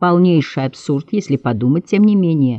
Полнейший абсурд, если подумать, тем не менее.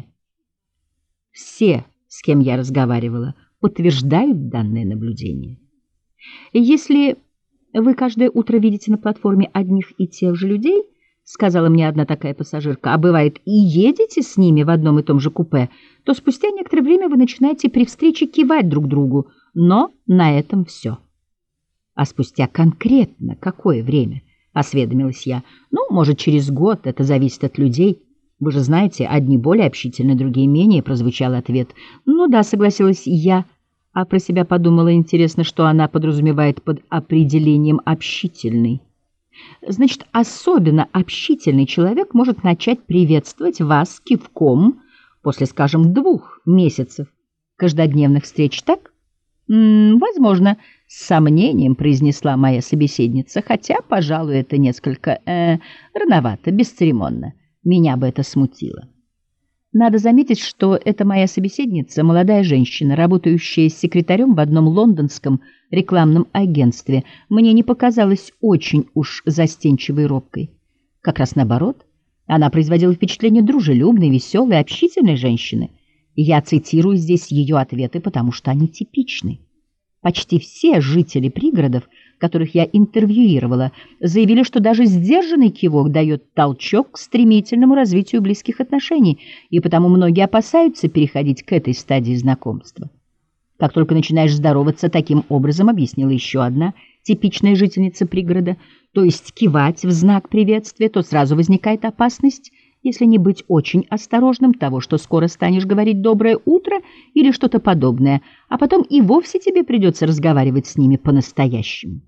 Все, с кем я разговаривала, подтверждают данное наблюдение. И если вы каждое утро видите на платформе одних и тех же людей, сказала мне одна такая пассажирка, а бывает и едете с ними в одном и том же купе, то спустя некоторое время вы начинаете при встрече кивать друг другу, но на этом все. А спустя конкретно какое время? Осведомилась я. Ну, может, через год, это зависит от людей. Вы же знаете, одни более общительны, другие менее, прозвучал ответ. Ну да, согласилась я, а про себя подумала, интересно, что она подразумевает под определением «общительный». Значит, особенно общительный человек может начать приветствовать вас кивком после, скажем, 2 месяцев каждодневных встреч, так? Возможно, с сомнением произнесла моя собеседница, хотя, пожалуй, это несколько рановато, бесцеремонно. Меня бы это смутило. Надо заметить, что эта моя собеседница, молодая женщина, работающая секретарем в одном лондонском рекламном агентстве, мне не показалась очень уж застенчивой и робкой. Как раз наоборот, она производила впечатление дружелюбной, веселой, общительной женщины. Я цитирую здесь ее ответы, потому что они типичны. Почти все жители пригородов, которых я интервьюировала, заявили, что даже сдержанный кивок дает толчок к стремительному развитию близких отношений, и потому многие опасаются переходить к этой стадии знакомства. Как только начинаешь здороваться таким образом, объяснила еще одна типичная жительница пригорода, то есть кивать в знак приветствия, то сразу возникает опасность, если не быть очень осторожным, того, что скоро станешь говорить «доброе утро» или что-то подобное, а потом и вовсе тебе придется разговаривать с ними по-настоящему.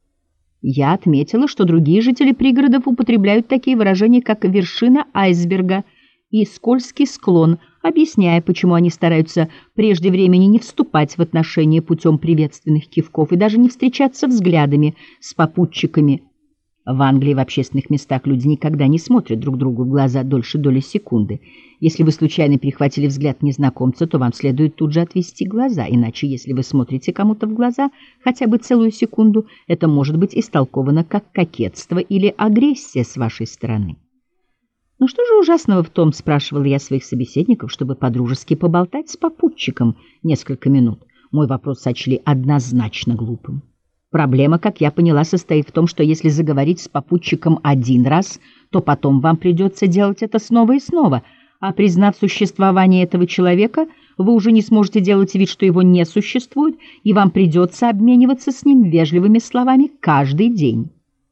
Я отметила, что другие жители пригородов употребляют такие выражения, как «вершина айсберга» и «скользкий склон», объясняя, почему они стараются прежде времени не вступать в отношения путем приветственных кивков и даже не встречаться взглядами с попутчиками. В Англии в общественных местах люди никогда не смотрят друг другу в глаза дольше доли секунды. Если вы случайно перехватили взгляд незнакомца, то вам следует тут же отвести глаза, иначе если вы смотрите кому-то в глаза хотя бы целую секунду, это может быть истолковано как кокетство или агрессия с вашей стороны. «Ну что же ужасного в том, — спрашивала я своих собеседников, — чтобы подружески поболтать с попутчиком несколько минут?» Мой вопрос сочли однозначно глупым. Проблема, как я поняла, состоит в том, что если заговорить с попутчиком 1 раз, то потом вам придется делать это снова и снова, а признав существование этого человека, вы уже не сможете делать вид, что его не существует, и вам придется обмениваться с ним вежливыми словами каждый день.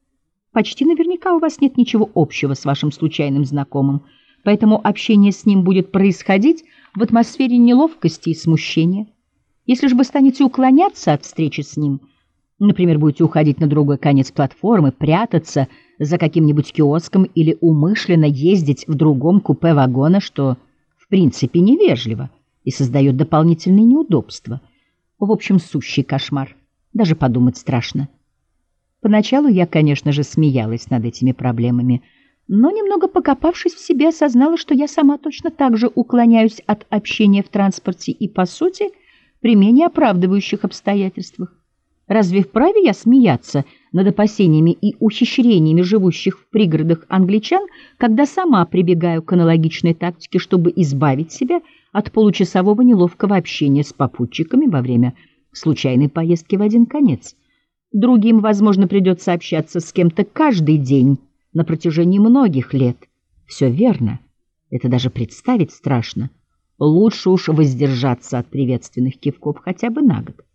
Почти наверняка у вас нет ничего общего с вашим случайным знакомым, поэтому общение с ним будет происходить в атмосфере неловкости и смущения. Если же вы станете уклоняться от встречи с ним, например, будете уходить на другой конец платформы, прятаться за каким-нибудь киоском или умышленно ездить в другом купе вагона, что в принципе невежливо и создает дополнительные неудобства. В общем, сущий кошмар. Даже подумать страшно. Поначалу я, конечно же, смеялась над этими проблемами, но, немного покопавшись в себе, осознала, что я сама точно так же уклоняюсь от общения в транспорте и, по сути, при менее оправдывающих обстоятельствах. Разве вправе я смеяться над опасениями и ухищрениями живущих в пригородах англичан, когда сама прибегаю к аналогичной тактике, чтобы избавить себя от получасового неловкого общения с попутчиками во время случайной поездки в один конец? Другим, возможно, придется общаться с кем-то каждый день на протяжении многих лет. Все верно. Это даже представить страшно. Лучше уж воздержаться от приветственных кивков хотя бы на год.